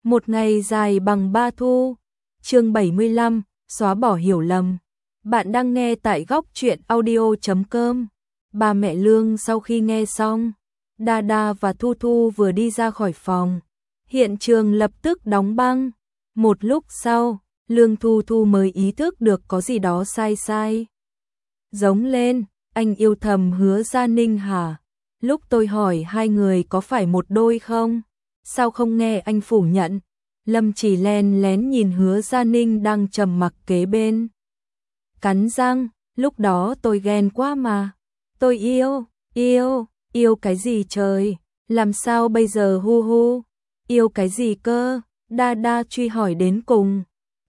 Một ngày dài bằng ba thu. Chương 75, xóa bỏ hiểu lầm. Bạn đang nghe tại góc truyện audio.com. Ba mẹ Lương sau khi nghe xong, Đa và Thu Thu vừa đi ra khỏi phòng. Hiện trường lập tức đóng băng. Một lúc sau, Lương Thu Thu mới ý thức được có gì đó sai. Giống lên, anh yêu thầm Hứa Gia Ninh hả? Lúc tôi hỏi hai người có phải một đôi không? Sao không nghe anh phủ nhận? Lâm Chỉ len lén nhìn Hứa Gia Ninh đang trầm mặc kế bên. Cắn răng, lúc đó tôi ghen quá mà. Tôi yêu cái gì trời? Làm sao bây giờ hu? Yêu cái gì cơ? Đa truy hỏi đến cùng.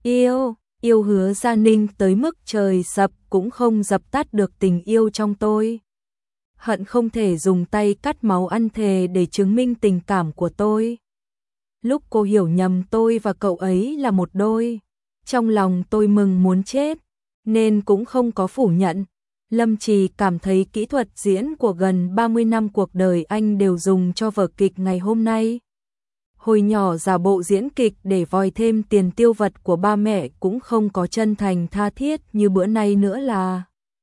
Yêu Hứa Gia Ninh tới mức trời sập cũng không dập tắt được tình yêu trong tôi. Hận không thể dùng tay cắt máu ăn thề để chứng minh tình cảm của tôi. Lúc cô hiểu nhầm tôi và cậu ấy là một đôi, trong lòng tôi mừng muốn chết, nên cũng không có phủ nhận. Lâm Trì cảm thấy kỹ thuật diễn của gần 30 năm cuộc đời anh đều dùng cho vở kịch ngày hôm nay. Hồi nhỏ giả bộ diễn kịch để vòi thêm tiền tiêu vặt của ba mẹ cũng không có chân thành tha thiết như bữa nay nữa là.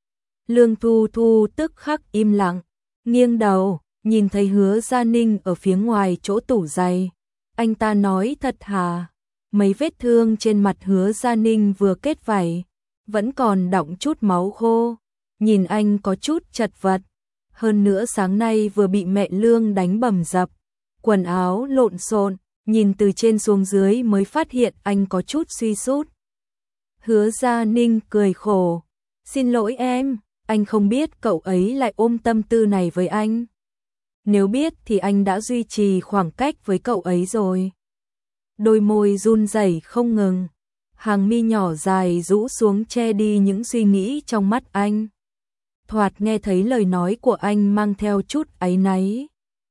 Lương Thu Thu tức khắc im lặng, nghiêng đầu, nhìn thấy Hứa Gia Ninh ở phía ngoài chỗ tủ giày. Anh ta nói thật hả? Mấy vết thương trên mặt Hứa Gia Ninh vừa kết vảy, vẫn còn đọng chút máu khô. Nhìn anh có chút chật vật. Hơn nữa sáng nay vừa bị mẹ Lương đánh bầm dập, quần áo lộn xộn, nhìn từ trên xuống dưới mới phát hiện anh có chút suy sút. Hứa Gia Ninh cười khổ. Xin lỗi em, anh không biết cậu ấy lại ôm tâm tư này với anh. Nếu biết thì anh đã duy trì khoảng cách với cậu ấy rồi. Đôi môi run rẩy không ngừng, hàng mi nhỏ dài rũ xuống che đi những suy nghĩ trong mắt anh. Thoạt nghe thấy lời nói của anh mang theo chút áy náy,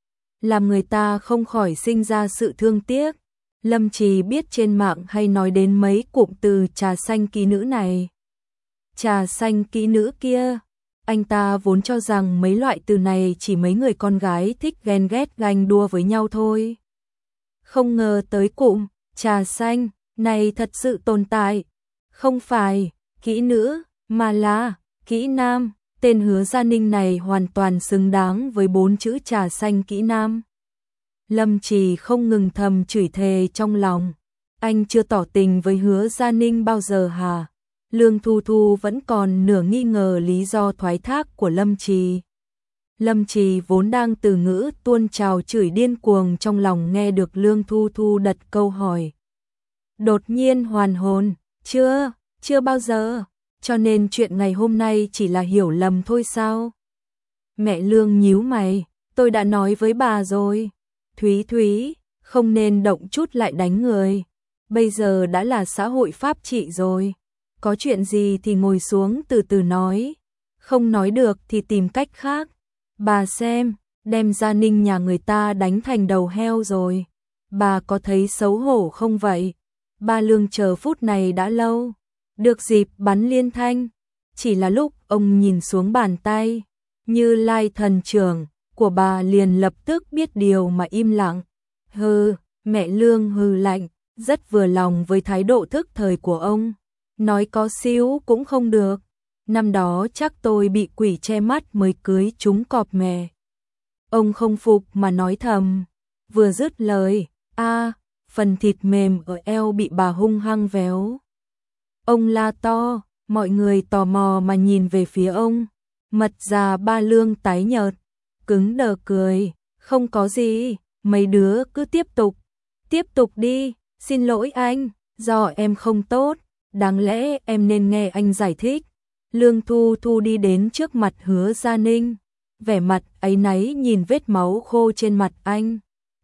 làm người ta không khỏi sinh ra sự thương tiếc. Lâm Trì biết trên mạng hay nói đến mấy cụm từ trà xanh kỹ nữ này. Trà xanh kỹ nữ kia, anh ta vốn cho rằng mấy loại từ này chỉ mấy người con gái thích ghen ghét ganh đua với nhau thôi. Không ngờ tới cụm trà xanh này thật sự tồn tại. Không phải kỹ nữ, mà là kỹ nam. Tên Hứa Gia Ninh này hoàn toàn xứng đáng với 4 chữ trà xanh kỹ nam. Lâm Trì không ngừng thầm chửi thề trong lòng. Anh chưa tỏ tình với Hứa Gia Ninh bao giờ hả? Lương Thu Thu vẫn còn nửa nghi ngờ lý do thoái thác của Lâm Trì. Lâm Trì vốn đang từ ngữ tuôn trào chửi điên cuồng trong lòng nghe được Lương Thu Thu đặt câu hỏi. Đột nhiên hoàn hồn, chưa bao giờ, cho nên chuyện ngày hôm nay chỉ là hiểu lầm thôi sao? Mẹ Lương nhíu mày, tôi đã nói với bà rồi. Thúy, không nên động chút lại đánh người. Bây giờ đã là xã hội pháp trị rồi. Có chuyện gì thì ngồi xuống từ từ nói. Không nói được thì tìm cách khác. Bà xem, đem Gia Ninh nhà người ta đánh thành đầu heo rồi. Bà có thấy xấu hổ không vậy? Ba Lương chờ phút này đã lâu. Được dịp bắn liên thanh. Chỉ là lúc ông nhìn xuống bàn tay, Như Lai thần trưởng của bà liền lập tức biết điều mà im lặng. Hừ, mẹ Lương hừ lạnh, rất vừa lòng với thái độ thức thời của ông. Nói có xíu cũng không được. Năm đó chắc tôi bị quỷ che mắt mới cưới trúng cọp mè. Ông không phục mà nói thầm. Vừa dứt lời, phần thịt mềm ở eo bị bà hung hăng véo. Ông la to, mọi người tò mò mà nhìn về phía ông. Mật già Ba Lương tái nhợt, cứng đờ cười. Không có gì, mấy đứa cứ tiếp tục đi. Xin lỗi anh, do em không tốt. Đáng lẽ em nên nghe anh giải thích. Lương Thu Thu đi đến trước mặt Hứa Gia Ninh, vẻ mặt áy náy nhìn vết máu khô trên mặt anh.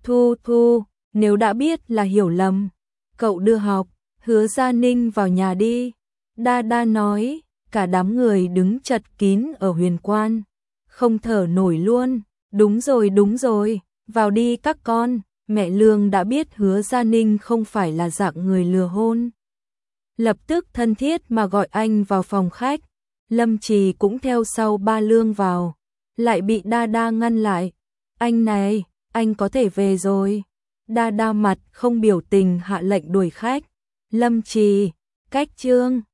Thu, nếu đã biết là hiểu lầm, cậu đưa học Hứa Gia Ninh vào nhà đi. Đa nói, cả đám người đứng chật kín ở Huyền Quan, không thở nổi luôn. Đúng rồi, vào đi các con. Mẹ Lương đã biết Hứa Gia Ninh không phải là dạng người lừa hôn, lập tức thân thiết mà gọi anh vào phòng khách. Lâm Trì cũng theo sau Ba Lương vào, lại bị Đa ngăn lại. Anh này, anh có thể về rồi. đa mặt không biểu tình hạ lệnh đuổi khách. Lâm Trì, cách chương